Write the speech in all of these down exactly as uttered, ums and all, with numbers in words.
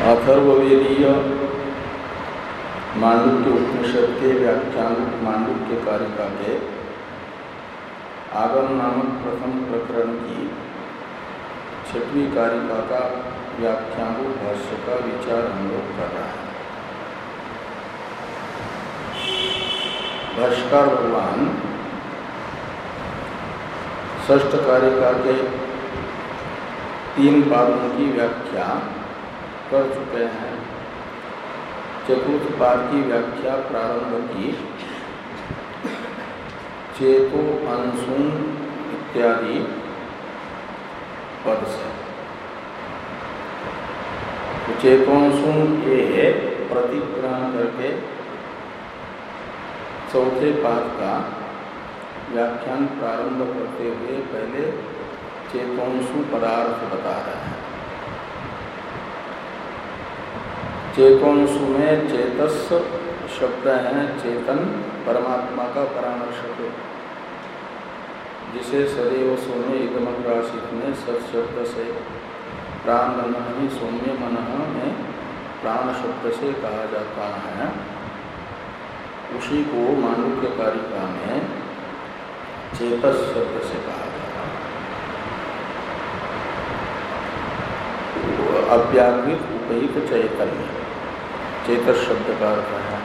अथर्ववेदीय मांडुक्य उपनिषद के व्याख्यान मांडुक्य कारिका के आगम नामक प्रथम प्रकरण की छठवीं कारिका का व्याख्यान भाष्य का विचार हम लोग कर रहे हैं। भाष्यकार भगवान षष्ठ कारिका के तीन पादों की व्याख्या कर चुके हैं। चतुर्थ पाद की व्याख्या प्रारंभ की चेतो अंशुन इत्यादि पद से। तो चेतोंशुन ये प्रतिग्रहण करके चौथे पाद का व्याख्यान प्रारंभ करते हुए पहले चेतोंशु पदार्थ बता रहे हैं। चेतोंशु में चेतस शब्द है चेतन परमात्मा का परामर्शक, जिसे सदैव सौम्य इदमग्रासित में सत शब्द से प्राण ही सौम्य मन में प्राण शब्द से कहा जाता है। उसी को मांडुक्य कारिका में चेतस शब्द से कहा जाता है। अव्याकृत उपहित चैतन्य चेतस शब्द का अर्थ है।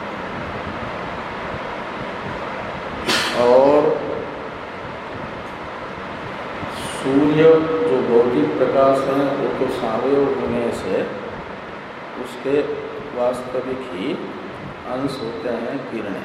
और सूर्य जो भौतिक प्रकाश है वो तो सावयव होने से उसके वास्तविक ही अंश होते हैं किरणें,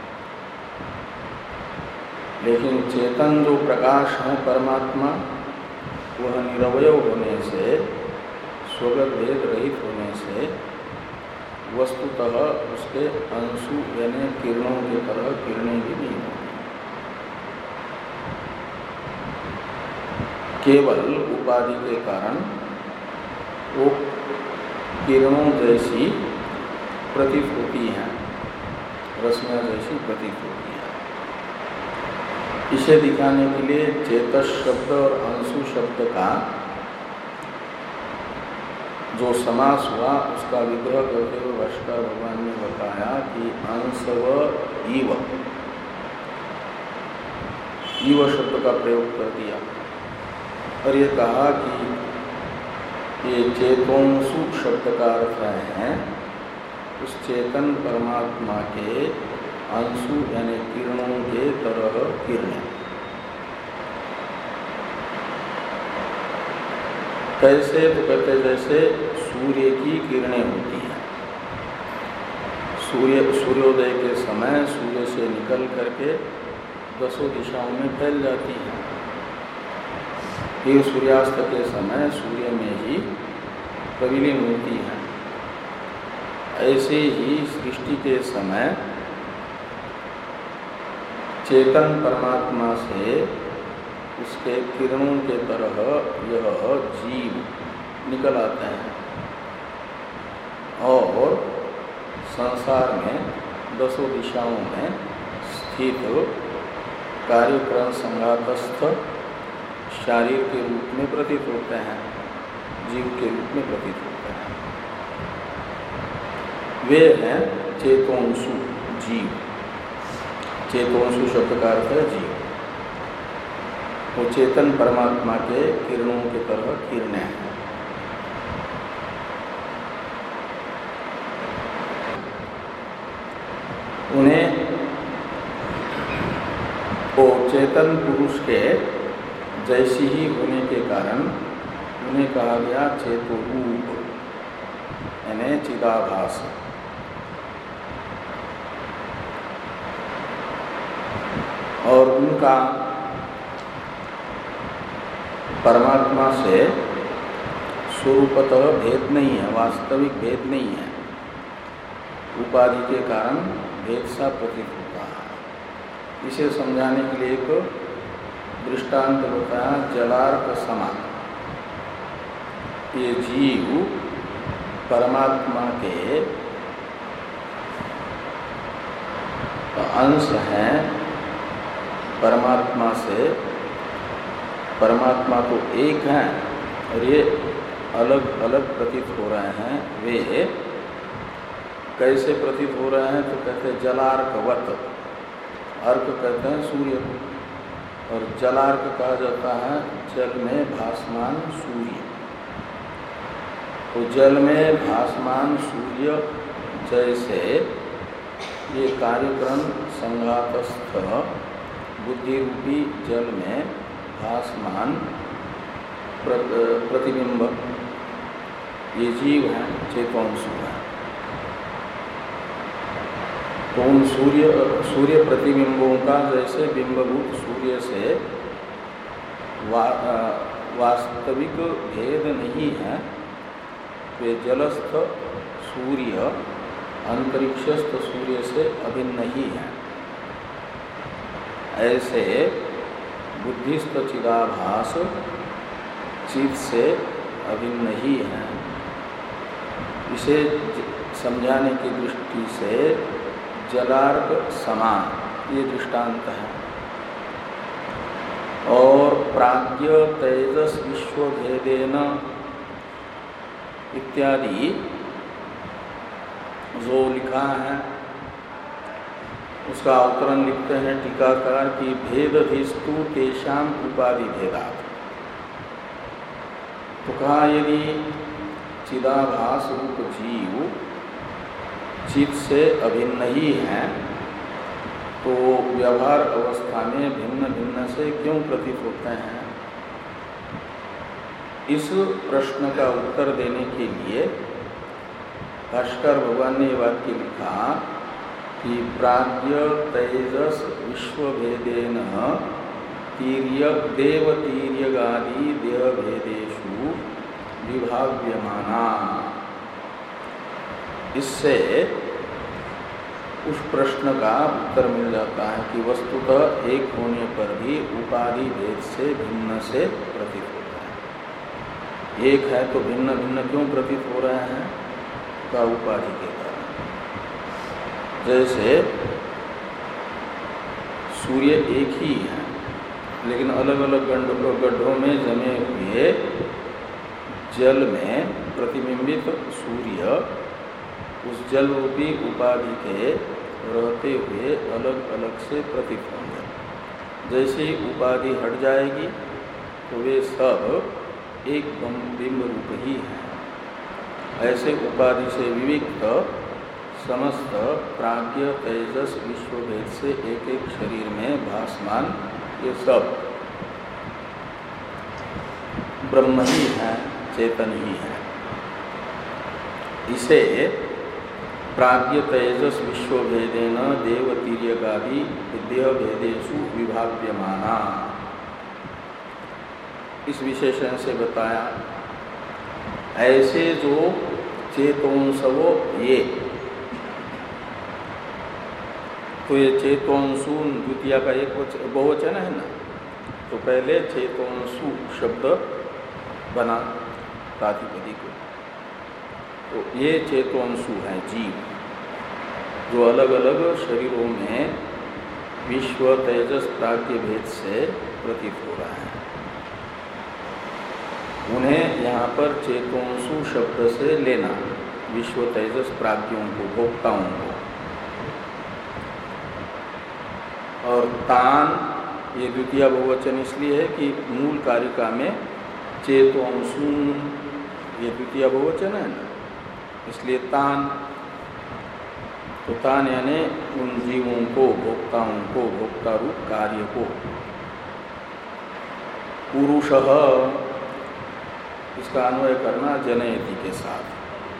लेकिन चेतन जो प्रकाश है परमात्मा वह निरवयव होने से स्वगत भेद रहित होने से वस्तुतः उसके अंशु यानी किरणों की तरह किरणें भी नहीं होती। केवल उपाधि के कारण वो किरणों जैसी प्रतीत होती हैं, रश्मियाँ जैसी प्रतीत होती हैं। इसे दिखाने के लिए चेतस शब्द और अंशु शब्द का जो समास हुआ उसका विग्रह करते हुए भाष्यकार भगवान ने बताया कि अंशव इव इव शब्द का प्रयोग कर दिया और ये कहा कि ये चेतोंशु शब्द का अर्थ है उस चेतन परमात्मा के अंशु यानी किरणों के तरह किरणें। कैसे? तो कहते जैसे सूर्य की किरणें होती हैं। सूर्य सूर्योदय के समय सूर्य से निकल करके दसों दिशाओं में फैल जाती हैं। फिर सूर्यास्त के समय सूर्य में ही प्रविलीन होती हैं। ऐसे ही सृष्टि के समय चेतन परमात्मा से उसके किरणों के तरह यह जीव निकल आते हैं और संसार में दसों दिशाओं में स्थित कार्यक्रम संघातस्थ शारीर के रूप में प्रतीत होते हैं, जीव के रूप में प्रतीत होते हैं। वे हैं चेतोंशु जीव। चेतोंशु शब्द का अर्थ है जीव। वो चेतन परमात्मा के किरणों की तरह किरणें हैं। उन्हें वो चेतन पुरुष के जैसी ही होने के कारण उन्हें कहा गया चेतोरूप यानी चिदाभास। और उनका परमात्मा से स्वरूपतः भेद नहीं है, वास्तविक भेद नहीं है। उपाधि के कारण भेद सा प्रतीत होता है। इसे समझाने के लिए एक दृष्टांत होता है जलार्क समान। ये जीव परमात्मा के अंश हैं। परमात्मा से परमात्मा तो एक है और ये अलग अलग प्रतीत हो रहे हैं वे कैसे प्रतीत हो रहे हैं? तो कहते हैं जलार्कवत। अर्क कहते हैं सूर्य, और जलार्क कहा जाता है जल में भासमान सूर्य। तो जल में भासमान सूर्य जैसे ये कार्यक्रम संघातस्थ बुद्धि रूपी जल में भासमान प्रतिबिंब ये जीव हैं, चेतोंसु हैं। तो उन सूर्य सूर्य प्रतिबिंबों का जैसे बिंबभूत सूर्य से वा, वास्तविक भेद नहीं है, वे जलस्थ सूर्य अंतरिक्षस्थ सूर्य से अभिन्न ही है। ऐसे बुद्धिस्थ चिदाभास चित से अभिन्न ही है। इसे समझाने की दृष्टि से जलार्क समान ये दृष्टांत है। और प्राज्ञ तेजस विश्वभेदेन इत्यादि जो लिखा है उसका अवतरण लिखते हैं टीकाकार की भेदधिस्तु तेषाम उपाधि भेदात्। तो कहा यदि चिदाभास रूप जीव चित से अभिन्न ही है तो व्यवहार अवस्था में भिन्न भिन्न से क्यों प्रतीत होते हैं? इस प्रश्न का उत्तर देने के लिए भाष्कर भगवान ने वाक्य लिखा कि प्राज्ञ तेजस विश्वभेदेन तीर्य देव तीर्यगादि देह भेदेषु विभाव्यमाना। इससे उस प्रश्न का उत्तर मिल जाता है कि वस्तुतः एक होने पर भी उपाधि भेद से भिन्न से प्रतीत होता है। एक है तो भिन्न भिन्न क्यों प्रतीत हो रहे हैं? का उपाधि के कारण। जैसे सूर्य एक ही है लेकिन अलग अलग गड्ढों में जमे हुए जल में प्रतिबिंबित सूर्य उस जल रूपी उपाधि के रहते हुए अलग अलग से प्रतीत होंगे। जैसे ही उपाधि हट जाएगी तो वे सब एक बिंब रूप ही हैं। ऐसे उपाधि से विविक्त समस्त प्राज्ञ तेजस विश्वभेद से एक एक शरीर में भासमान ये सब ब्रह्म ही है, चेतन ही है। इसे प्राज्ञ तेजस विश्वभेदेन देव तीर्यगादि देह भेदेषु विभाव्यमाना इस विशेषण से बताया। ऐसे जो चेतोंसवो ये, तो ये चेतोंसु द्वितीय का एक बहुवचन है ना, तो पहले चेतोंसु शब्द बना प्रातिपदिक। तो ये चेतोंसु हैं जीव जो अलग अलग शरीरों में विश्व तेजस प्राज्ञ भेद से प्रतीत हो रहा है। उन्हें यहाँ पर चेतोंसु शब्द से लेना, विश्व तेजस प्राज्ञों को, भोक्ताओं को। और तान ये द्वितीय बहुवचन इसलिए है कि मूल कारिका में चेतोंसु ये द्वितीय बहुवचन है ना, इसलिए तान। तो तान यानी उन जीवों को, भोक्ताओं को, भोक्ता रूप कार्य को। पुरुषः इसका अन्वय करना जनयति के साथ।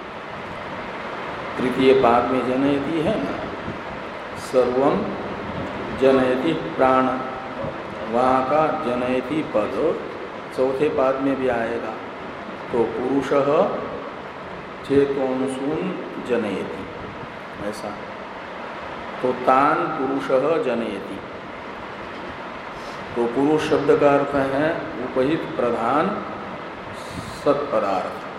तृतीय पाद में जनयति है ना, सर्वम जनयति प्राण, वहाँ का जनयति पद चौथे पाद में भी आएगा। तो पुरुषः चेतोंसून जनयति ऐसा। तो तान पुरुषः जनयति। तो पुरुष शब्द का अर्थ है उपहित प्रधान सत्पदार्थ।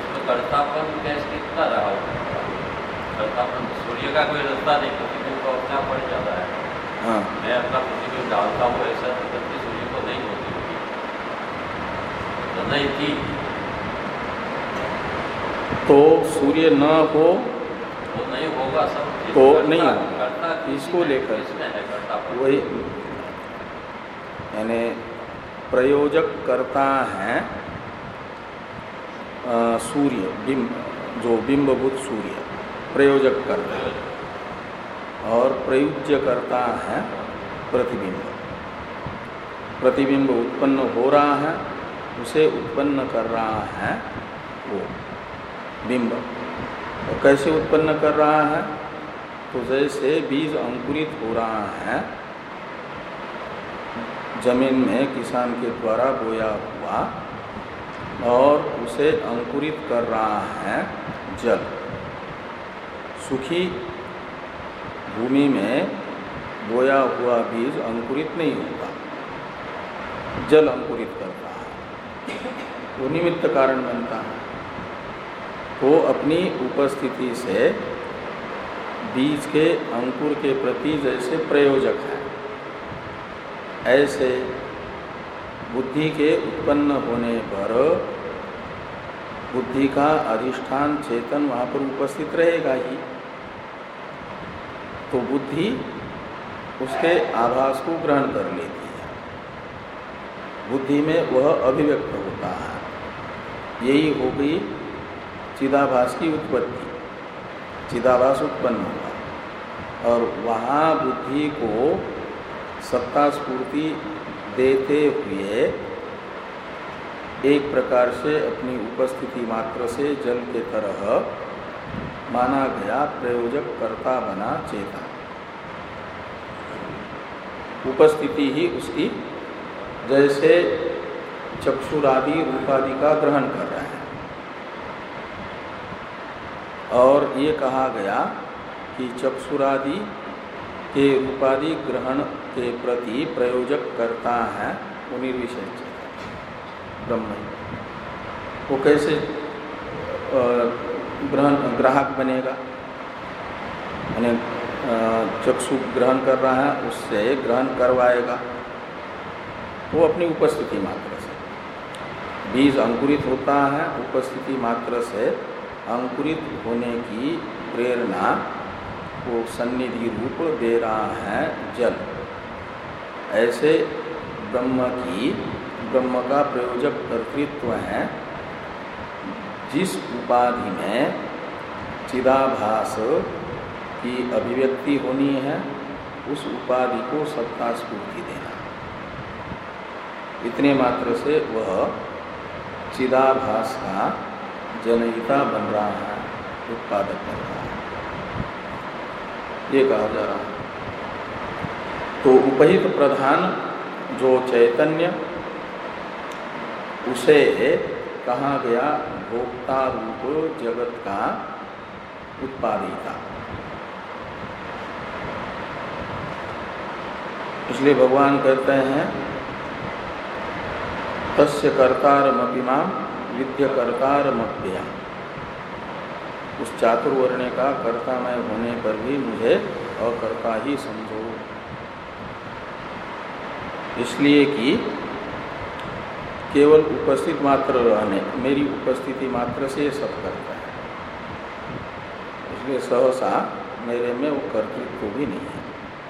कर्तापन कैसे कितना रहा? कर्तापन सूर्य का कोई रास्ता नहीं, प्रतिबिंब का अपने आप बढ़ जाता है। हाँ, मैं अपना प्रतिबिंब डालता हूँ ऐसा निकलती सूर्य को नहीं होती होगी तो नहीं थी तो सूर्य न हो वो नहीं होगा सब तो घटना- नहीं होगा। घटना इसको लेकर इसमें है घटना पर। वही यानी प्रयोजक करता है अ, सूर्य बिंब, जो बिंबभूत सूर्य प्रयोजक करता है, और प्रयुज्य करता है प्रतिबिंब। प्रतिबिंब उत्पन्न हो रहा है, उसे उत्पन्न कर रहा है वो बिंब। और कैसे उत्पन्न कर रहा है? तो जैसे बीज अंकुरित हो रहा है जमीन में किसान के द्वारा बोया हुआ, और उसे अंकुरित कर रहा है जल। सूखी भूमि में बोया हुआ बीज अंकुरित नहीं होता, जल अंकुरित करता है, वो निमित्त कारण बनता है। वो अपनी उपस्थिति से बीज के अंकुर के प्रति जैसे प्रयोजक है, ऐसे बुद्धि के उत्पन्न होने पर बुद्धि का अधिष्ठान चेतन वहाँ पर उपस्थित रहेगा ही। तो बुद्धि उसके आभास को ग्रहण कर लेती है, बुद्धि में वह अभिव्यक्त होता है। यही हो गई चिदाभास की उत्पत्ति। चिदाभास उत्पन्न होगा और वहाँ बुद्धि को सत्ता स्फूर्ति देते हुए एक प्रकार से अपनी उपस्थिति मात्र से जल के तरह माना गया प्रयोजक कर्ता बना चेतन। उपस्थिति ही उसकी जैसे चक्षुरादि रूपादि का ग्रहण कर रहे हैं। और ये कहा गया कि चक्षुरादि के रूपादि ग्रहण के प्रति प्रयोजक करता है वो निर्विशेष चेतन ब्रह्म। वो कैसे ग्रहण ग्राहक बनेगा? यानी चक्षु ग्रहण कर रहा है, उससे ग्रहण करवाएगा वो अपनी उपस्थिति मात्र से। बीज अंकुरित होता है, उपस्थिति मात्र से अंकुरित होने की प्रेरणा वो सन्निधि रूप दे रहा है जल। ऐसे ब्रह्म की ब्रह्म का प्रयोजक कर्तृत्व है। जिस उपाधि में चिदाभास की अभिव्यक्ति होनी है, उस उपाधि को सत्ता स्फूर्ति देना, इतने मात्र से वह चिदाभास का जनयिता बन रहा है, उत्पादक बन रहा है, ये कहा जा रहा है। तो उपहित प्रधान जो चैतन्य, उसे कहा गया भोक्ता रूप जगत का उत्पादिता। इसलिए भगवान कहते हैं तस्य कर्तारमपिमाम विद्य कर्तारमप्यया। उस चातुर्वर्ण्य का कर्तामय होने पर भी मुझे अकर्ता ही समझो। इसलिए कि केवल उपस्थित मात्र रहने, मेरी उपस्थिति मात्र से सब करता है, इसलिए सहसा मेरे में वो कर्तृत्व भी नहीं है।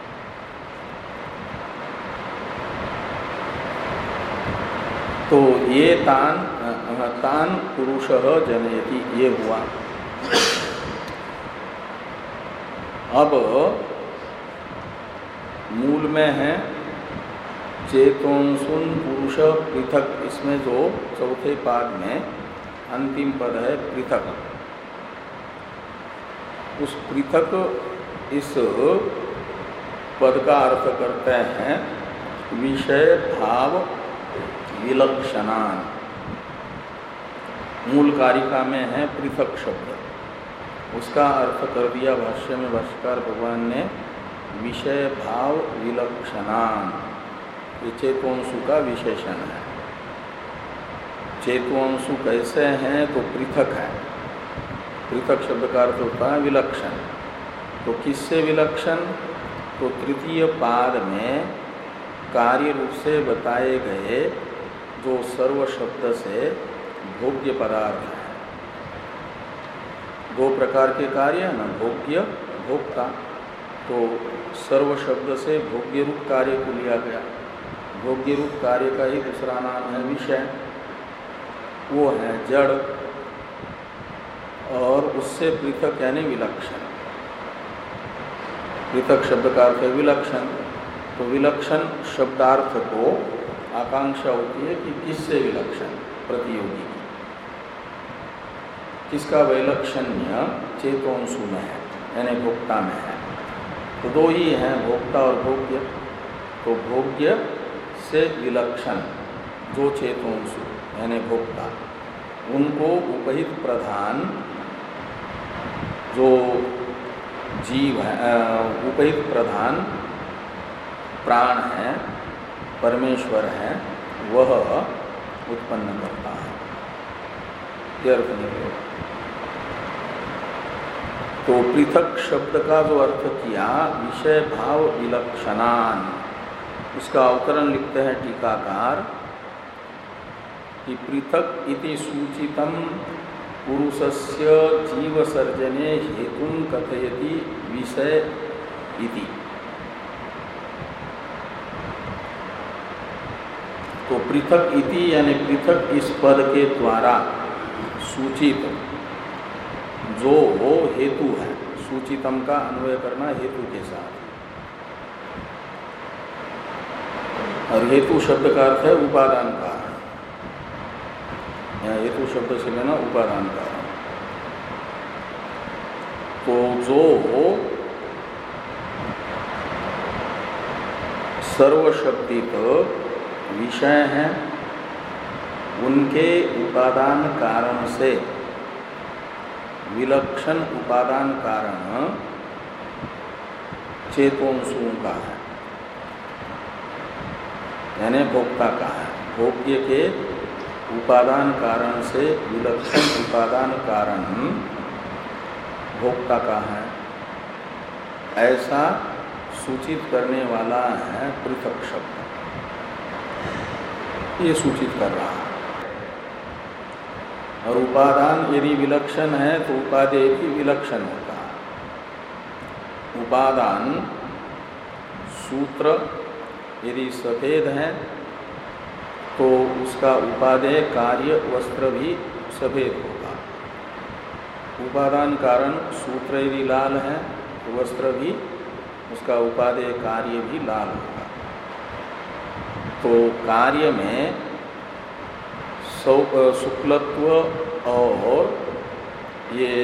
तो ये तान तान पुरुषः जनयति, ये हुआ। अब मूल में है चेतोंसुन पुरुष पृथक। इसमें जो चौथे पाद में अंतिम पद है पृथक, उस पृथक इस पद का अर्थ करते हैं विषय भाव विलक्षणान। मूल कारिका में है पृथक शब्द, उसका अर्थ कर दिया भाष्य में भाष्यकार भगवान ने विषय भाव विलक्षणान। ये चेतोंसु का विशेषण है। चेतोंसु कैसे हैं? तो पृथक है। पृथक शब्द का अर्थ होता है विलक्षण। तो किससे विलक्षण? तो तृतीय पाद में कार्य रूप से बताए गए जो सर्व शब्द से भोग्य पदार्थ है, दो प्रकार के कार्य है ना, भोग्य भोक्ता। तो सर्व शब्द से भोग्य रूप कार्य को लिया गया। भोग्य रूप कार्य का ही दूसरा नाम है विषय, वो है जड़, और उससे पृथक यानी विलक्षण। पृथक शब्द का अर्थ है विलक्षण। तो विलक्षण शब्दार्थ को आकांक्षा होती है कि किससे विलक्षण, प्रतियोगी की। किसका वैलक्षण्य चेतोंसु में है, यानी भोक्ता में है। तो दो ही हैं, भोक्ता और भोग्य। तो भोग्य से विलक्षण जो चेतोंसु यानी भोक्ता, उनको उपहित प्रधान जो जीव है, उपहित प्रधान प्राण है, परमेश्वर है, वह उत्पन्न करता है। यह अर्थ निकलेगा। तो पृथक शब्द का जो अर्थ किया विषय भाव विलक्षणान, उसका अवतरण लिखते हैं टीकाकार कि पृथक इति सूचितम पुरुषस्य जीव सर्जने हेतुं कथयति विषय इति। तो पृथक इति यानी पृथक इस पद के द्वारा सूचित जो वो हेतु है, सूचितम का अन्वय करना हेतु के साथ। और हेतु शब्द का अर्थ है उपादान का, यहाँ हेतु शब्द से लेना उपादान का। तो जो सर्वशब्दित विषय हैं, उनके उपादान कारण से विलक्षण उपादान कारण चेतोंसुओं का है, यानी भोक्ता का है। भोग्य के उपादान कारण से विलक्षण उपादान कारण भोक्ता का है, ऐसा सूचित करने वाला है पृथक शब्द। ये सूचित कर रहा है। और उपादान यदि विलक्षण है तो उपादेय भी विलक्षण होता है। उपादान सूत्र यदि सफेद है तो उसका उपादेय कार्य वस्त्र भी सफेद होगा। उपादान कारण सूत्र यदि लाल है तो वस्त्र भी, उसका उपादेय कार्य भी लाल होगा। तो कार्य में शुक्लत्व और ये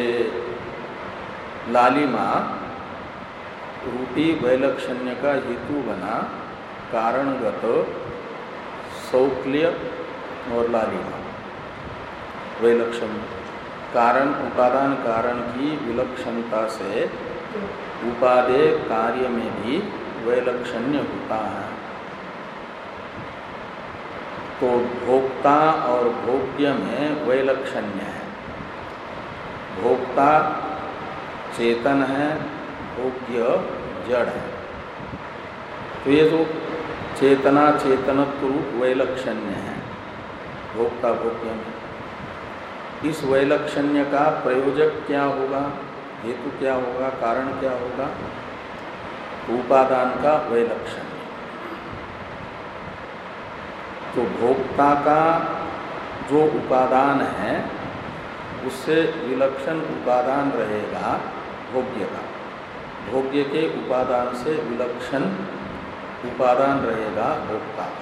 लालिमा रूपी वैलक्षण्य का हेतु बना कारणगत शौक्ल्य और लालिमा वैलक्षण्य। कारण उपादान कारण की विलक्षणता से उपादेय कार्य में भी वैलक्षण्य होता है। तो भोक्ता और भोग्य में वैलक्षण्य है। भोक्ता चेतन है, भोग्य जड़ है। तो ये जो चेतना चेतनत्व रूप वैलक्षण्य है भोक्ता भोग्य में, इस वैलक्षण्य का प्रयोजक क्या होगा, हेतु क्या होगा, कारण क्या होगा? उपादान का वैलक्षण्य। तो भोक्ता का जो उपादान है उससे विलक्षण उपादान रहेगा भोग्य का। भोग्य के उपादान से विलक्षण उपादान रहेगा भोक्ता का।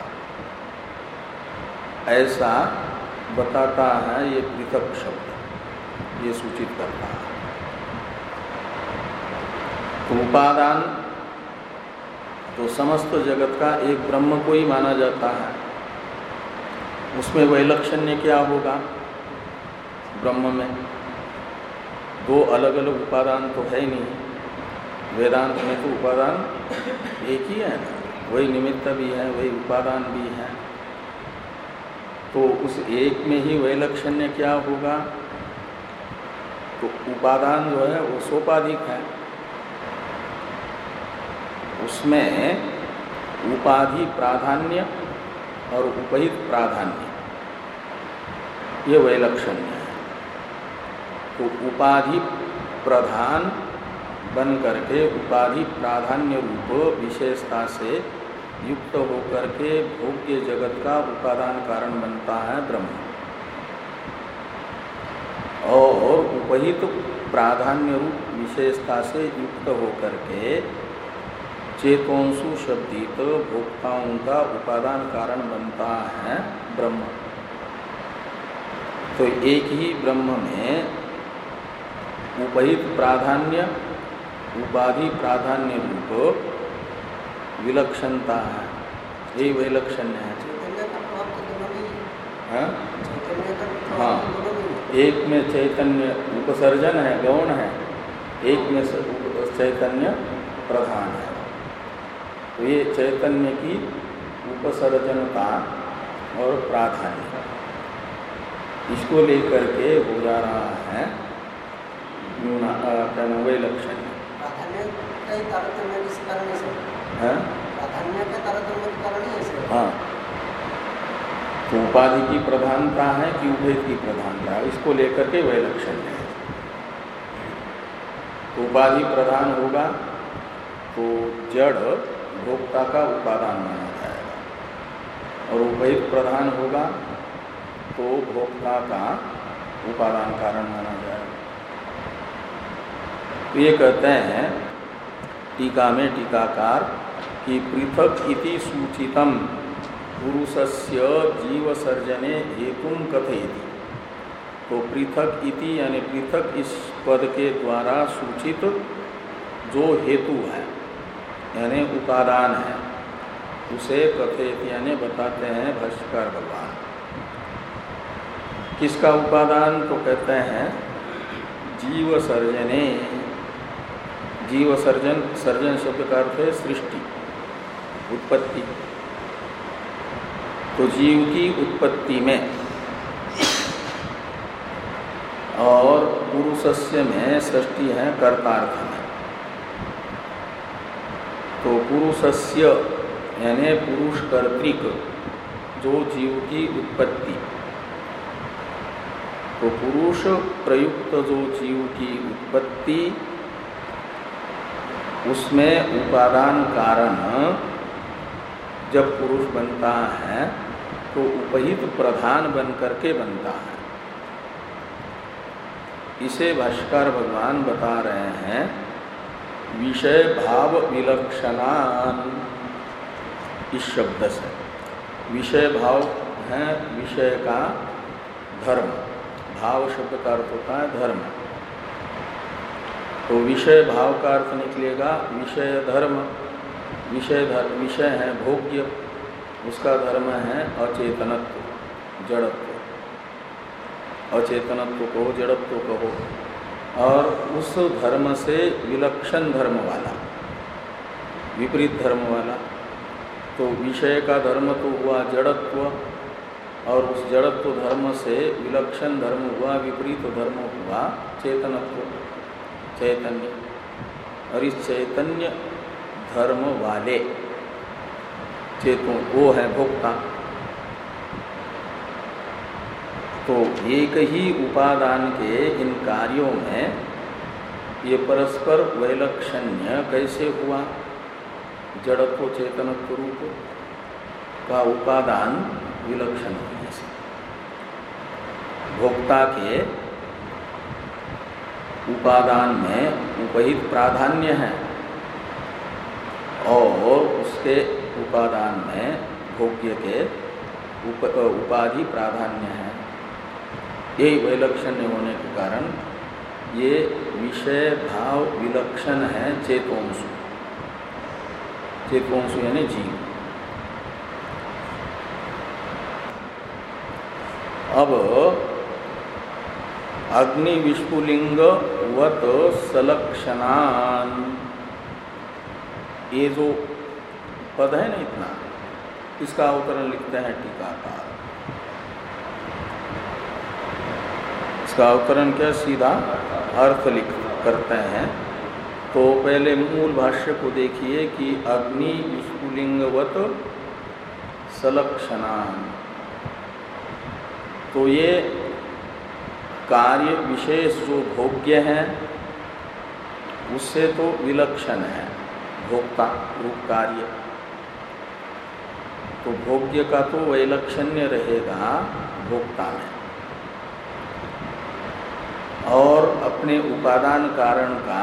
ऐसा बताता है ये पृथक शब्द, ये सूचित करता है। तो उपादान तो समस्त जगत का एक ब्रह्म को ही माना जाता है। उसमें वैलक्षण्य क्या होगा? ब्रह्म में दो अलग अलग उपादान तो है ही नहीं। वेदांत में तो उपादान एक ही है, वही निमित्त भी है, वही उपादान भी है। तो उस एक में ही वैलक्षण्य क्या होगा? तो उपादान जो है वो सोपाधिक है, उसमें उपाधि प्राधान्य और उपहित प्राधान्य ये वैलक्षण्य है। तो उपाधि प्रधान बन करके उपाधि प्राधान्य रूप विशेषता से युक्त होकर के भोग्य जगत का उपादान कारण बनता है ब्रह्म, और उपहित प्राधान्य रूप विशेषता से युक्त होकर के चेतोंसु शब्दित भोक्ताओं का उपादान कारण बनता है ब्रह्म। तो एक ही ब्रह्म में उपहित प्राधान्य उपाधि प्राधान्य रूप विलक्षणता है, यही वैलक्षण्य है। हाँ? हाँ, एक में चैतन्य उपसर्जन है, गौण है, एक में चैतन्य प्रधान है। तो ये चैतन्य की उपसर्जनता और प्राधान्य, इसको लेकर के हो जा रहा है वैलक्षण्य। हाँ, तो उपाधि की प्रधानता है कि उभय की प्रधानता है, इसको लेकर के वैलक्षण्य है। तो उपाधि प्रधान होगा तो जड़ भोक्ता का उपादान माना जाएगा, और उपहित प्रधान होगा तो भोक्ता का उपादान कारण माना जाएगा। तो ये कहते हैं टीका में टीकाकार कि पृथक इति सूचितम पुरुषस्य जीव सर्जने हेतुम कथयति। तो पृथक इति यानी पृथक इस पद के द्वारा सूचित जो हेतु है यानी उपादान है, उसे कथयति यानी बताते हैं भाष्यकार भगवान। किसका उपादान? तो कहते हैं जीव सर्जने। जीव सर्जन, सर्जन शब्द का अर्थ है सृष्टि, उत्पत्ति। तो जीव की उत्पत्ति में और पुरुषस्य में सृष्टि है कर्तार्थ में। तो पुरुषस्य यानी पुरुष कर्तृक जो जीव की उत्पत्ति, तो पुरुष प्रयुक्त जो जीव की उत्पत्ति, उसमें उपादान कारण जब पुरुष बनता है तो उपहित प्रधान बन करके बनता है। इसे भाष्यकार भगवान बता रहे हैं विषय भाव विलक्षणान, इस शब्द से। विषय भाव है विषय का धर्म, भाव शब्द का अर्थ होता है धर्म। तो विषय भाव का अर्थ निकलेगा विषय धर्म। विषय धर्म, विषय है भोग्य, उसका धर्म है अचेतनत्व, जड़त्व। अचेतनत्व कहो, जड़त्व कहो, और उस धर्म से विलक्षण धर्म वाला, विपरीत धर्म वाला। तो विषय का धर्म तो हुआ जड़त्व, और उस जड़त्व धर्म से विलक्षण धर्म हुआ, विपरीत धर्म हुआ चेतनत्व, चैतन्य। और इस चैतन्य धर्म वाले चेतों वो है भोक्ता। तो एक ही उपादान के इन कार्यों में ये परस्पर वैलक्षण्य कैसे हुआ? जड़त्व चेतनत्व रूप का उपादान विलक्षण होने से। भोक्ता के उपादान में उपहित प्राधान्य है और उसके उपादान में भोग्य के उप, उपाधि प्राधान्य है। यही वैलक्षण्य होने के कारण ये विषय भाव विलक्षण है चेतोंसु। चेतोंसु यानी जीव। अब अग्नि विस्फुलिंग वत सलक्षणान, ये जो पद है ना इतना, इसका अवतरण लिखते हैं टीकाकार। इसका अवतरण क्या, सीधा अर्थ लिख करते हैं। तो पहले मूल भाष्य को देखिए कि अग्नि विस्फुलिंगवत सलक्षणान, तो ये कार्य विशेष जो भोग्य है उससे तो विलक्षण है भोक्ता रूप कार्य, तो भोग्य का तो वैलक्षण्य रहेगा भोक्ता में, और अपने उपादान कारण का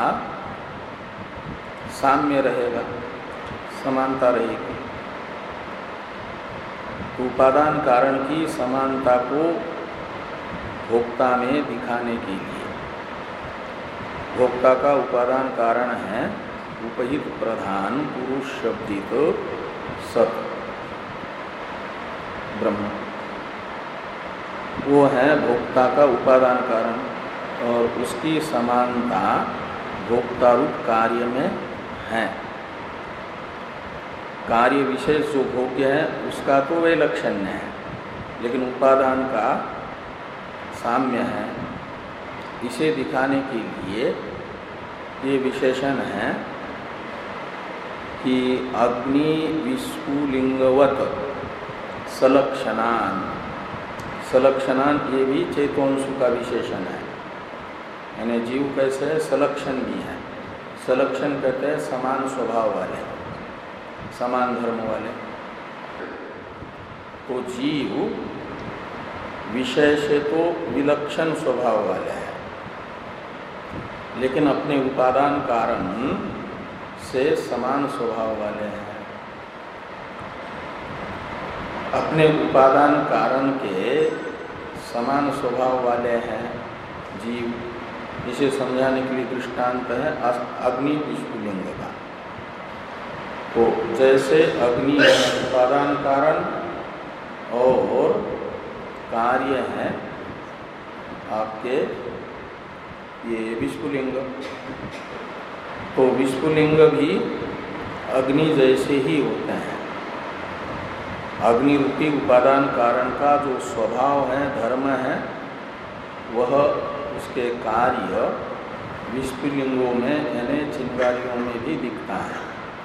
साम्य रहेगा, समानता रहेगी। तो उपादान कारण की समानता को भोक्ता में दिखाने के लिए, भोक्ता का उपादान कारण है उपहित प्रधान पुरुष शब्दित सत ब्रह्म, वो है भोक्ता का उपादान कारण, और उसकी समानता भोक्ता रूप कार्य में है। कार्य विशेष जो भोग्य है उसका तो वैलक्षण्य है, लेकिन उपादान का साम्य है। इसे दिखाने के लिए ये विशेषण है कि अग्नि विस्फुलिंगवत सलक्षणान, सलक्षणान ये भी चेतोंशु का विशेषण है, यानी जीव कैसे है सलक्षण भी है। सलक्षण कहते हैं समान स्वभाव वाले, समान धर्म वाले। तो जीव विषय से तो विलक्षण स्वभाव वाले हैं, लेकिन अपने उपादान कारण से समान स्वभाव वाले हैं। अपने उपादान कारण के समान स्वभाव वाले हैं जीव, इसे समझाने के लिए दृष्टांत है अग्नि विस्फुलिंग का। तो जैसे अग्नि है उपादान कारण और कार्य है आपके ये विस्फुलिंग, तो विस्फुलिंग भी अग्नि जैसे ही होते हैं। अग्नि रूपी उपादान कारण का जो स्वभाव है धर्म है, वह उसके कार्य विस्फुलिंगों में यानी चिंगारियों में भी दिखता है।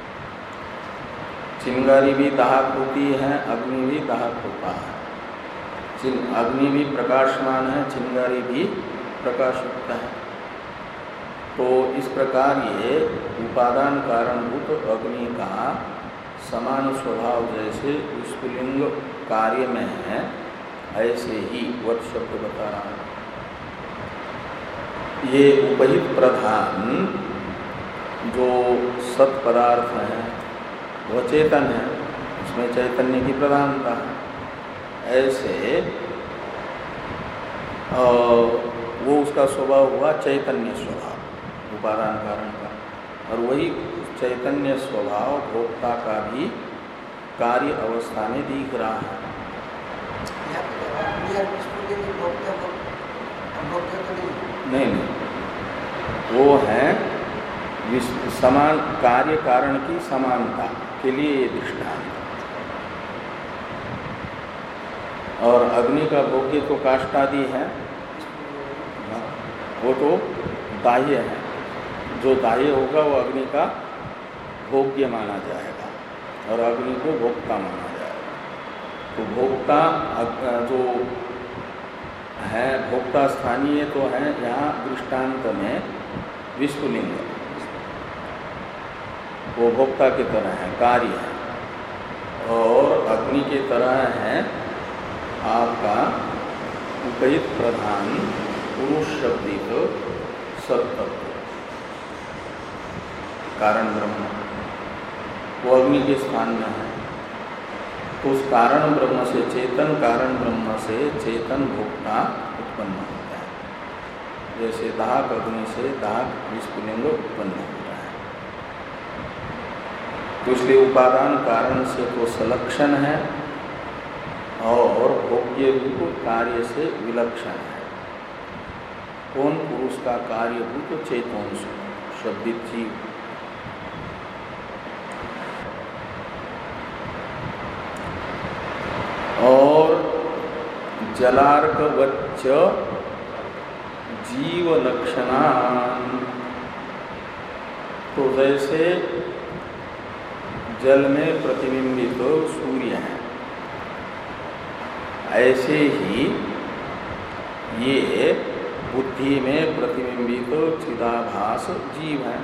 चिंगारी भी दाहक होती है, अग्नि भी दाहक होता है। अग्नि भी प्रकाशमान है, चिंगारी भी प्रकाशयुक्त है। तो इस प्रकार ये उपादान कारणभूत अग्नि का समान स्वभाव जैसे विस्फुलिंग कार्य में है, ऐसे ही वत शब्द बता रहा है। ये उपहित प्रधान जो सत पदार्थ है वह चेतन है, उसमें चैतन्य की प्रधानता है। ऐसे वो उसका स्वभाव हुआ चैतन्य स्वभाव उपादान कारण का, और वही चैतन्य स्वभाव भोक्ता का भी कार्य अवस्था में दिख रहा है। नहीं नहीं, वो है समान कार्य कारण की समानता के लिए ये दृष्टांत। और अग्नि का भोग्य तो काष्ठादि है, वो तो दाह्य है। जो दाह्य होगा वो अग्नि का भोग्य माना जाएगा और अग्नि को भोक्ता माना जाएगा। तो भोक्ता जो है भोक्ता स्थानीय तो है, यहाँ दृष्टांत में विस्फुलिंग वो भोक्ता की तरह है, कार्य है, और अग्नि की तरह है आपका उपहित प्रधान पुरुष शब्दित सत्तत्व कारण ब्रह्म, वो अग्नि के स्थान में है। तो उस कारण ब्रह्म से, चेतन कारण ब्रह्म से चेतन भोक्ता उत्पन्न होता है। जैसे दाहक अग्नि से दाहक विस्फुलिंग उत्पन्न होता है। तो इसलिए उपादान कारण से तो सलक्षण है और भोग्य रूप कार्य से विलक्षण है। कौन? पुरुष का कार्यभूत चेतोंश शब्दित जीव। और जलार्कवच्च जीव लक्षणान, तो जैसे जल में प्रतिबिंबित तो सूर्य है, ऐसे ही ये बुद्धि में प्रतिबिंबित तो चिदाभास जीव है,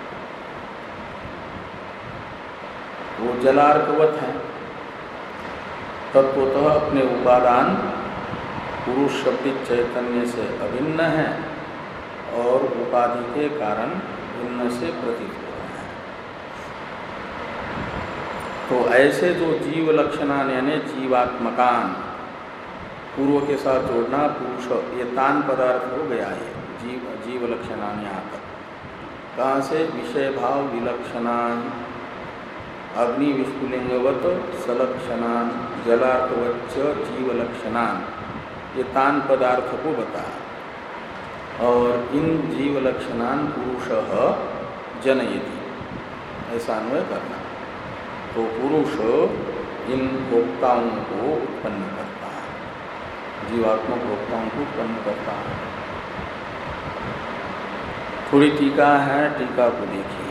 वो जलार्कवत है। तत्वतः अपने उपादान पुरुष शब्दिक चैतन्य से अभिन्न है और उपाधि के कारण भिन्न से प्रतीत हो रहा है। तो ऐसे जो जीव लक्षणान यानी जीवात्मकान, पूर्व के साथ जोड़ना पुरुष, ये तान पदार्थ हो गया है जीव जीव लक्षणान। यहाँ तक कहाँ से? विषय भाव विलक्षणान, अग्नि विस्फुलिंगवत सलक्षणान, जलार्कवच्च जीव लक्षणान, ये तान पदार्थ को बताया। और इन जीव लक्षणान पुरुषः जनयति, ऐसा अन्वय करना। तो पुरुष इन भोक्ताओं को उत्पन्न करता है, जीवात्मा भोक्ताओं को उत्पन्न करता है। थोड़ी टीका है, टीका को देखिए।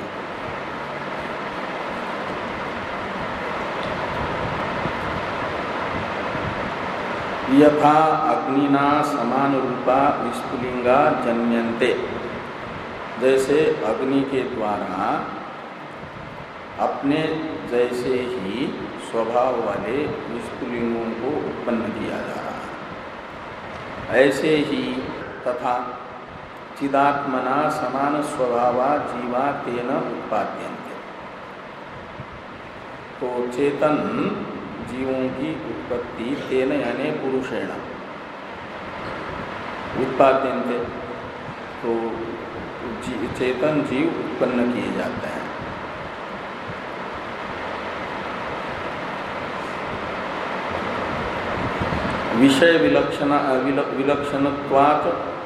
यथा अग्निना समान रूपा विस्फुलिंगा जन्यन्ते, जैसे अग्नि के द्वारा अपने जैसे ही स्वभाव वाले विस्फुलिंगों को उत्पन्न किया जा रहा है, ऐसे ही तथा चिदात्मना समान स्वभावा जीवा तेन उत्पाद्यन्ते। तो चेतन जीवों की उत्पत्ति तेन यानी पुरुषेण उत्पाद्यन्ते, तो जी, चेतन जीव उत्पन्न किए जाते हैं। विषय विलक्षण विलक्षणत्वात्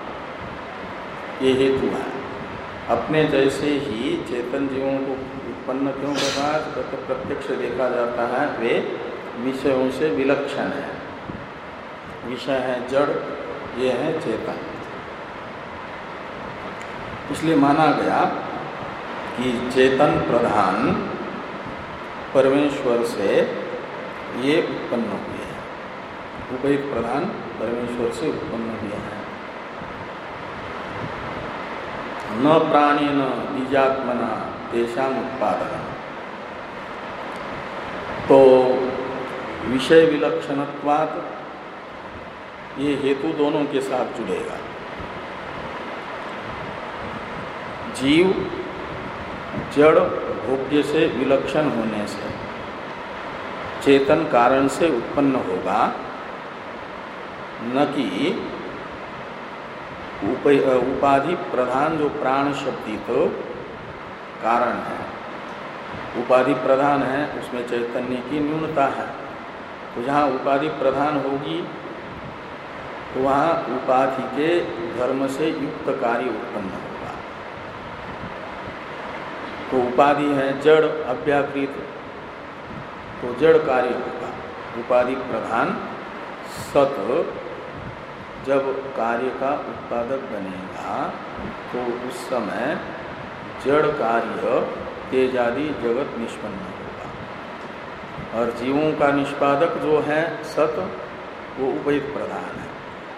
ये हेतु है। अपने जैसे ही चेतन जीवों को उत्पन्न क्यों कर रहा है? तो प्रत्यक्ष देखा जाता है वे विषयों से विलक्षण है। विषय है जड़, ये है चेतन। इसलिए माना गया कि चेतन प्रधान परमेश्वर से ये उत्पन्न हुए हैं, उपहित प्रधान परमेश्वर से उत्पन्न हुए हैं। न प्राणेन बीजात्मना तेषाम उत्पादन। तो विषय विलक्षणत्वात् ये हेतु दोनों के साथ जुड़ेगा। जीव जड़ भोग्य से विलक्षण होने से चेतन कारण से उत्पन्न होगा, न कि उपाधि प्रधान जो प्राण शब्दित तो कारण है। उपाधि प्रधान है, उसमें चैतन्य की न्यूनता है। तो जहाँ उपाधि प्रधान होगी तो वहाँ उपाधि के धर्म से युक्त कार्य उत्पन्न होगा। तो उपाधि है जड़ अव्याकृत, तो जड़ कार्य होगा। उपाधि प्रधान सत जब कार्य का उत्पादक बनेगा तो उस समय जड़ कार्य तेजादि जगत निष्पन्न होगा। और जीवों का निष्पादक जो है सत, वो उपहित प्रधान है।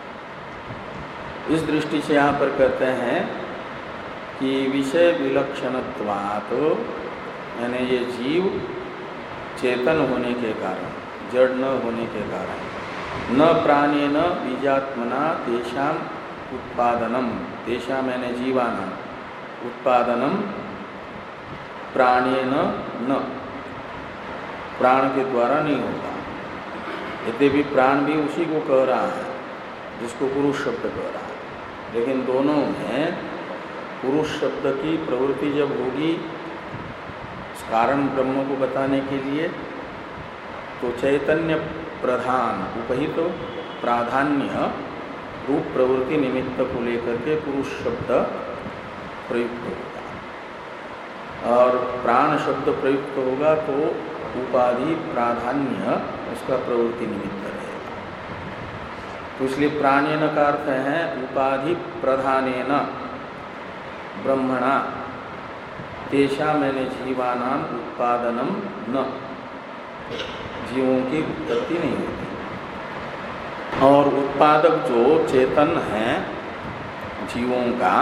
इस दृष्टि से यहाँ पर कहते हैं कि विषय विलक्षणत्वात्, यानी ये जीव चेतन होने के कारण, जड़ न होने के कारण, न प्राणेन बीजात्मना तेषाम उत्पादनम, तेषाम यानी जीवानां उत्पादनम प्राणेन न, प्राण के द्वारा नहीं होगा। यद्यपि प्राण भी उसी को कह रहा है जिसको पुरुष शब्द कह रहा है, लेकिन दोनों में पुरुष शब्द की प्रवृत्ति जब होगी कारण ब्रह्म को बताने के लिए, तो चैतन्य प्रधान उपहित तो प्राधान्य रूप प्रवृत्ति निमित्त को लेकर के पुरुष शब्द प्रयुक्त होगा। और प्राण शब्द प्रयुक्त होगा तो उपाधि प्राधान्य उसका प्रवृत्ति निमित्त रहेगा। तो इसलिए प्राणेन का अर्थ है उपाधि प्रधानेन ब्रह्मणा, तेषा मैंने जीवानाम उत्पादनम न, जीवों की उत्पत्ति नहीं होती। और उत्पादक जो चेतन है जीवों का,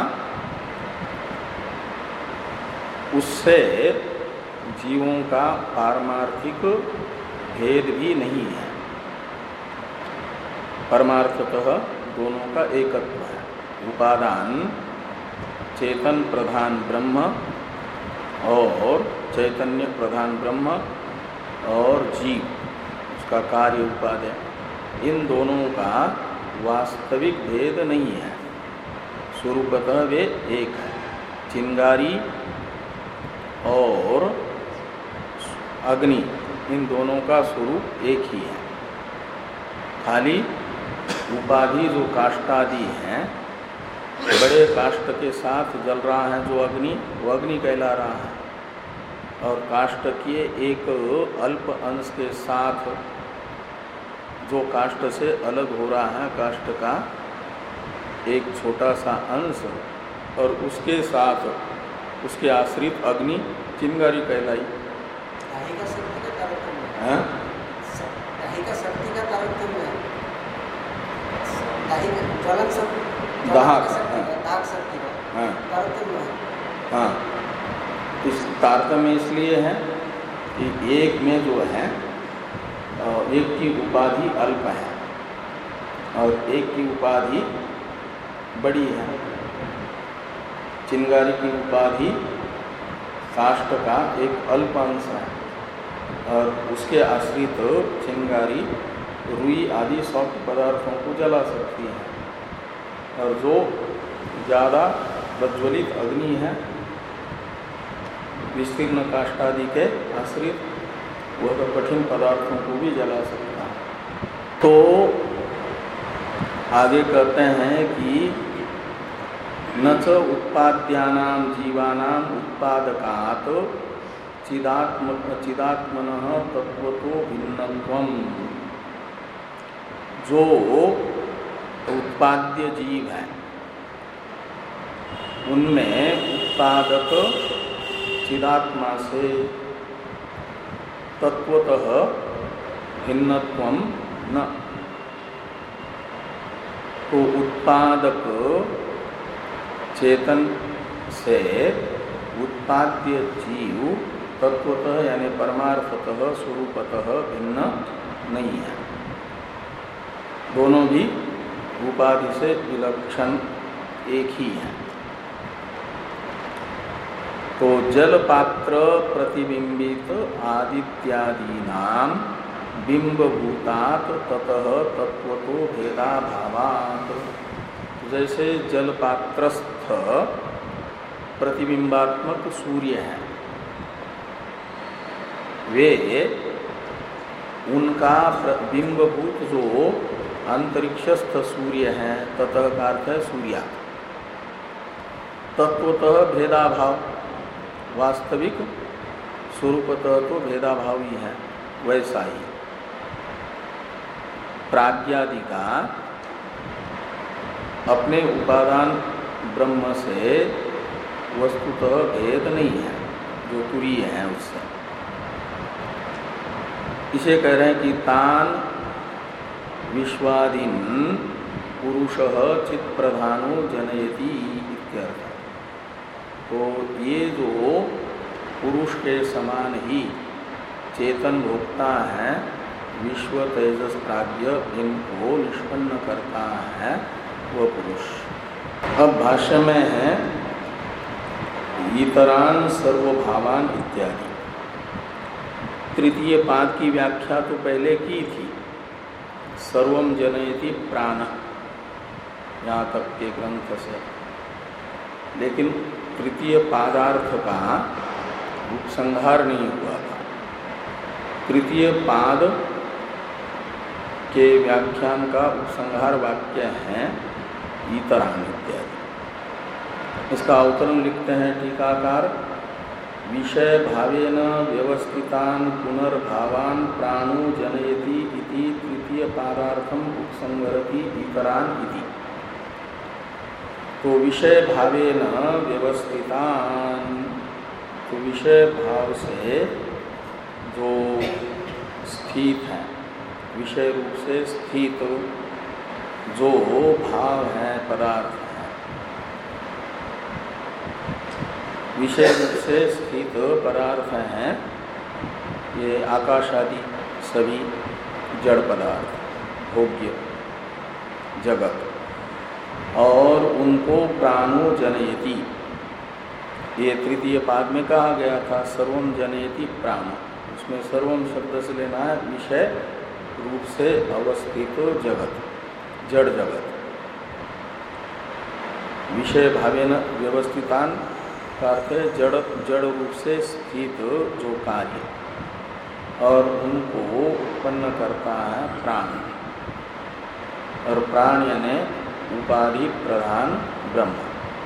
उससे जीवों का पारमार्थिक भेद भी नहीं है। परमार्थतः दोनों का एकत्व है। उपादान चेतन प्रधान ब्रह्म और चैतन्य प्रधान ब्रह्म और जीव उसका कार्य उपादेय, इन दोनों का वास्तविक भेद नहीं है। स्वरूपतः वे एक है। चिंगारी और अग्नि, इन दोनों का स्वरूप एक ही है। खाली उपाधि जो काष्ठादि हैं, बड़े काष्ठ के साथ जल रहा है जो अग्नि, वो अग्नि कहला रहा है। और काष्ठ के एक अल्प अंश के साथ जो काष्ठ से अलग हो रहा है, काष्ठ का एक छोटा सा अंश, और उसके साथ उसके आश्रित अग्नि चिंगारी कहलाई। दाहक, हाँ हाँ, इस तारतम्य इसलिए है कि एक में जो है, एक की उपाधि अल्प है और एक की उपाधि बड़ी है। चिंगारी की उपाधि काष्ठ का एक अल्प अंश है और उसके आश्रित चिंगारी रुई आदि सॉफ्ट पदार्थों को जला सकती है। और जो ज़्यादा प्रज्वलित अग्नि है विस्तीर्ण काष्ठादि के आश्रित, वह तो कठिन पदार्थों को भी जला सकता है। तो आगे कहते हैं कि न च उत्पाद्यानां जीवानां उत्पादकात् चिदात्म चिदात्मनः तत्वतो भिन्नत्वम्। जो उत्पाद्य जीव है उनमें उत्पादक चिदात्मा से तत्वतः भिन्नत्वम् न। तो उत्पादक चेतन से उत्पाद्य जीव तत्वतः यानी परमार्थतः स्वरूपतः भिन्न नहीं है। दोनों भी उपाधि से विलक्षण एक ही है। तो जल पात्र प्रतिबिंबित आदित्यादीनाम बिंबभूतात् ततः तत्वतो भेदाभावात्। जैसे जल पात्रस्थ प्रतिबिंबात्मक सूर्य है, वे उनका बिंबभूत जो अंतरिक्षस्थ सूर्य है, ततः का अर्थ है सूर्या, तत्वतः भेदाभाव, वास्तविक स्वरूपतः तो भेदाभाव ही है। वैसा ही प्राज्ञादि का अपने उपादान ब्रह्म से वस्तुतः भेद नहीं है, जो तुरीय है उससे। इसे कह रहे हैं कि तान विश्वादीन पुरुषः चित् प्रधानो जनयति इत्यर्थ। तो ये जो पुरुष के समान ही चेतन भोक्ता है, विश्व तेजस प्राज्ञ इनको निष्पन्न करता है वह पुरुष। अब भाष्य में है इतरान सर्वभावान इत्यादि। तृतीय पाद की व्याख्या तो पहले की थी, सर्वम जनयति प्राण, यहाँ तक के ग्रंथ से। लेकिन तृतीय पादार्थ का उपसंहार नहीं हुआ था। तृतीय पाद के व्याख्यान का उपसंहार वाक्य है इतरान इत्यादि। इसका अवतरण लिखते हैं टीकाकार, विषय भावेन व्यवस्थितान पुनर्भावान प्राणो जनयति इति तृतीय पादार्थम उपसंहरति इतरान इति। तो विषय भावेन व्यवस्थितान तो विषय भाव से जो स्थित है, विषय रूप से स्थित जो भाव है, पदार्थ है, विषय रूप से स्थित पदार्थ हैं ये आकाश आदि सभी जड़ पदार्थ, भोग्य जगत, और उनको प्राणो जनयति, ये तृतीय पाद में कहा गया था, सर्वम जनयति प्राण। उसमें सर्वम शब्द से लेना है विषय रूप से अवस्थित जगत, जड़ जगत। विषय भावेन व्यवस्थितान का अर्थ है जड़ जड़ रूप से स्थित जो कार्य, और उनको उत्पन्न करता है प्राण, और प्राण यानी उपाधि प्रधान ब्रह्म।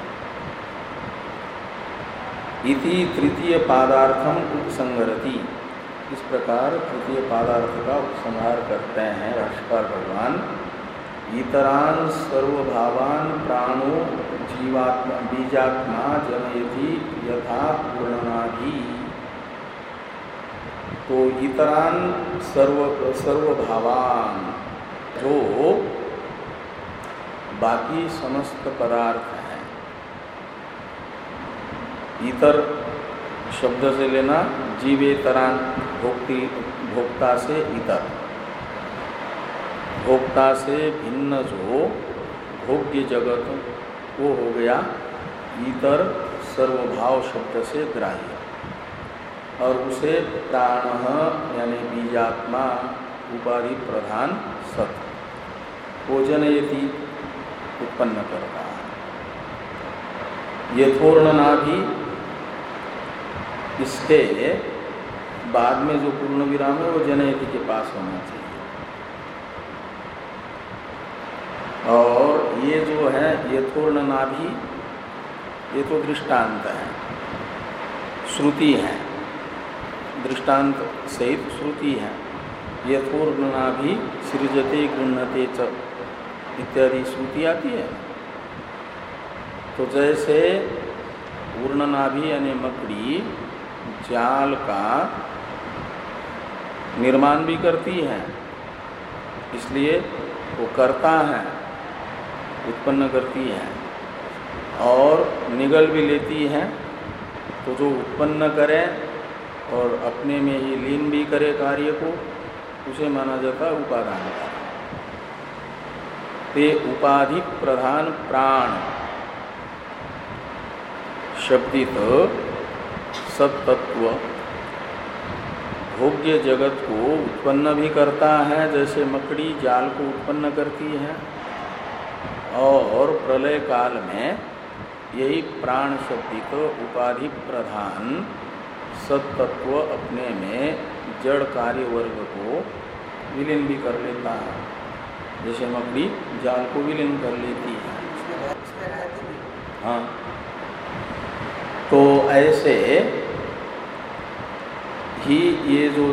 इति तृतीय पादार्थम उपसंहरति, इस प्रकार तृतीय पदार्थ का उपसंहार करते हैं भाष्यकार भगवान। इतरान सर्वभावान प्राणो जीवात्मा बीजात्मा जनयति यथा पूर्णनाभि। तो इतरान सर्व सर्वभावान, जो बाकी समस्त पदार्थ हैं, इतर शब्द से लेना जीवेतरान, भोक्ति भोक्ता से इतर, भोक्ता से भिन्न जो भोग्य जगत वो हो गया इतर सर्वभाव शब्द से ग्राह्य, और उसे प्राण यानी बीजात्मा उपाधि प्रधान सत वो जनयति उत्पन्न करता है। यथोर्णनाभि, इसके बाद में जो पूर्ण विराम है वो जनयति के पास होना चाहिए। और ये जो है यथोर्णनाभि, ये तो दृष्टांत है, श्रुति है, दृष्टांत सहित श्रुति है। यथोर्णनाभि सृजते गृह्णते च इत्यादि श्रुति आती है। तो जैसे ऊर्णनाभि यानी मकड़ी जाल का निर्माण भी करती है, इसलिए वो करता है, उत्पन्न करती है, और निगल भी लेती है। तो जो उत्पन्न करे और अपने में ही लीन भी करे कार्य को, उसे माना जाता है उपादान कार्य। ते उपाधि प्रधान प्राण शब्दित सत्तत्व भोग्य जगत को उत्पन्न भी करता है, जैसे मकड़ी जाल को उत्पन्न करती है, और प्रलय काल में यही प्राण शब्दित उपाधि प्रधान सत्तत्व अपने में जड़ कार्य वर्ग को विलीन भी कर लेता है, जैसे मकड़ी जाल को विलीन कर लेती है। हाँ, तो ऐसे ही ये जो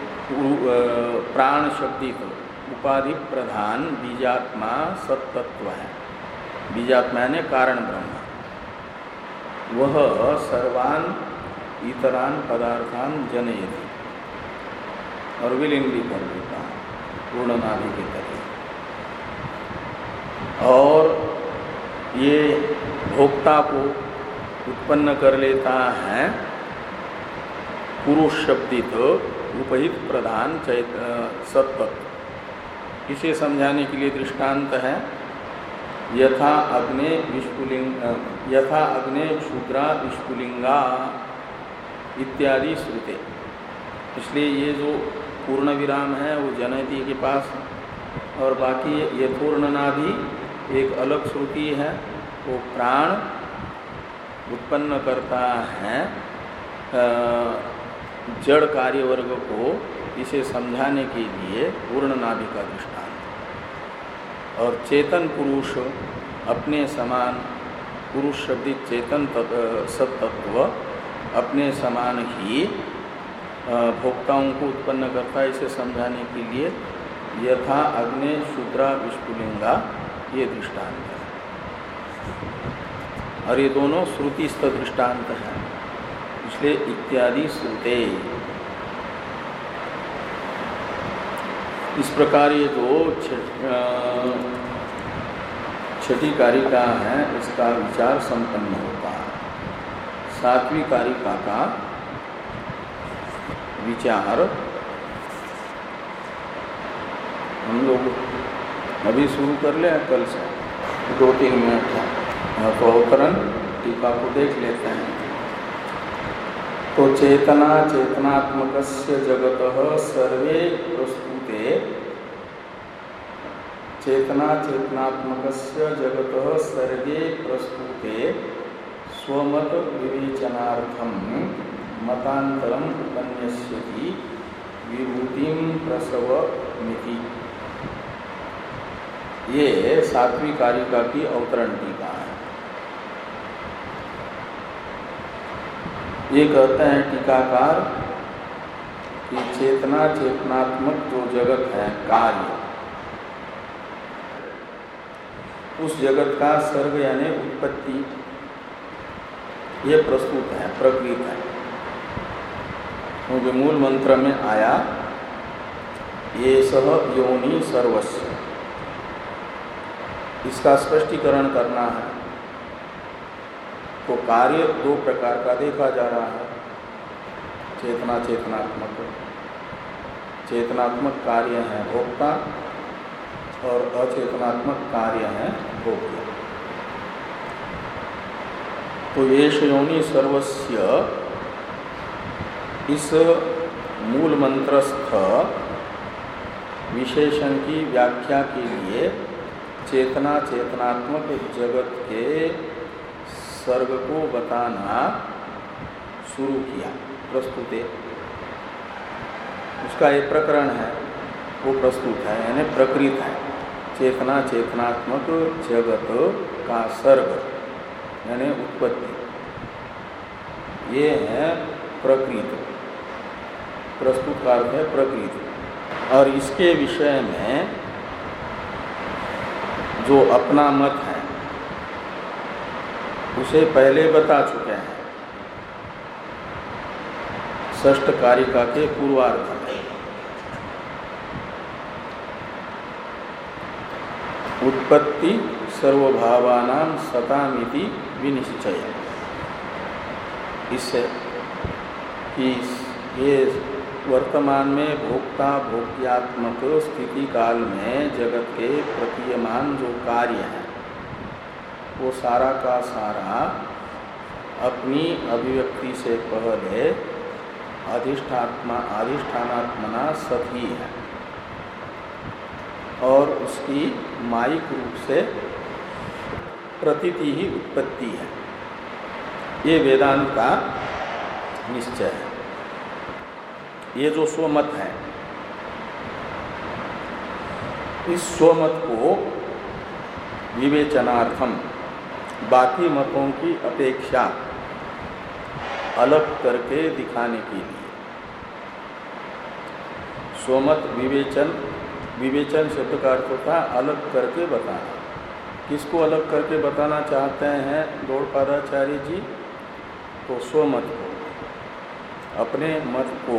प्राण शब्दित उपाधि प्रधान बीजात्मा सत्तत्व है, बीजात्मा यानी कारण ब्रह्म, वह सर्वान इतरान पदार्थान जनयति, और विलीन भी कर देता है पूर्णनाभि की तरह। और ये भोक्ता को उत्पन्न कर लेता है पुरुष शब्दित उपहित प्रधान चैत सत्तत्व। इसे समझाने के लिए दृष्टांत है यथा अग्ने विस्फुलिंग यथा अग्ने क्षुद्रा विस्फुलिंगा इत्यादि श्रुते। इसलिए ये जो पूर्ण विराम है वो जनयति के पास, और बाकी यथोर्णनाभि एक अलग श्रुति है, वो प्राण उत्पन्न करता है जड़ कार्य वर्ग को, इसे समझाने के लिए पूर्णनाभि का दृष्टांत। और चेतन पुरुष अपने समान, पुरुष शब्दित चेतन सत्तत्व अपने समान ही भोक्ताओं को उत्पन्न करता है, इसे समझाने के लिए यथा अग्नि शूद्रा विस्फुलिंगा ये दृष्टांत है। और ये दोनों श्रुतिस्थ दृष्टांत हैं, इसलिए इत्यादि श्रुते। इस प्रकार ये जो छठी कारिका है इसका विचार संपन्न होता है। सातवीं कारिका का विचार हम लोग अभी शुरू कर ले, कल से दो तीन मिनट है तो अवतरण टीका को देख लेते हैं। तो चेतना चेतनात्मकस्य जगतः सर्वे प्रस्तुते चेतना चेतनात्मकस्य जगतः सर्वे प्रस्तुते स्वमत विवेचनार्थम मतांतरम उपन्यस्यति विभूतिम प्रसवमिति। ये सातवीं कारिका की अवतरण टीका है। ये कहते हैं टीकाकार कि चेतना चेतनात्मक जो जगत है कार्य, उस जगत का सर्ग यानी उत्पत्ति ये प्रस्तुत है, प्रकृत है। क्योंकि मूल मंत्र में आया ये सह योनि सर्वस्व, इसका स्पष्टीकरण करना है। तो कार्य दो प्रकार का देखा जा रहा है, चेतना चेतनात्मक। चेतनात्मक कार्य है भोक्ता और अचेतनात्मक कार्य है भोग्य। तो येष योनि सर्वस्य इस मूल मंत्रस्थ विशेषण की व्याख्या के लिए चेतना चेतनात्मक जगत के सर्ग को बताना शुरू किया, प्रस्तुते। उसका एक प्रकरण है वो प्रस्तुत है, यानी प्रकृत है। चेतना चेतनात्मक जगत का सर्ग यानी उत्पत्ति, ये है प्रकृत। प्रस्तुत का अर्थ है प्रकृत। और इसके विषय में जो अपना मत है उसे पहले बता चुके हैं षष्ठ कारिका के पूर्वार्ध में। उत्पत्ति सर्वभावानां सतामिति विनिश्चय। इससे कि ये वर्तमान में भोक्ता भोग्यात्मक स्थिति काल में जगत के प्रतीयमान जो कार्य है वो सारा का सारा अपनी अभिव्यक्ति से पहले अधिष्ठात्मा अधिष्ठानात्मना सत ही है और उसकी मायिक रूप से प्रतीति ही उत्पत्ति है। ये वेदांत का निश्चय है। ये जो स्वमत है, इस स्वमत को विवेचनार्थम बाकी मतों की अपेक्षा अलग करके दिखाने के लिए स्वमत विवेचन विवेचन शब्द का अर्थ होता है अलग करके बताना। किसको अलग करके बताना चाहते हैं गौड़पादाचार्य जी? तो स्वमत को, अपने मत को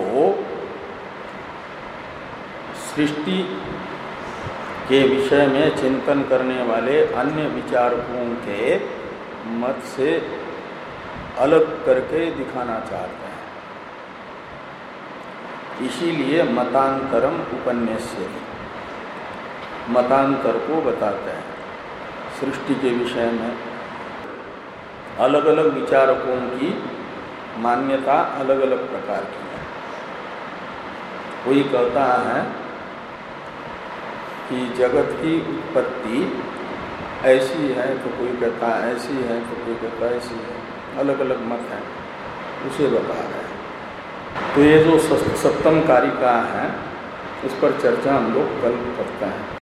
सृष्टि के विषय में चिंतन करने वाले अन्य विचारकों के मत से अलग करके दिखाना चाहते हैं। इसीलिए मतांतरम उपन्यास्यति, मतांतर को बताते हैं। सृष्टि के विषय में अलग अलग विचारकों की मान्यता अलग अलग प्रकार की है। कोई कहता है कि जगत की उत्पत्ति ऐसी है, तो कोई कहता है ऐसी है, तो कोई कहता है ऐसी है। अलग अलग मत है, उसे बता रहे हैं। तो ये जो सप्तम कारिका है इस पर चर्चा हम लोग कल करते हैं।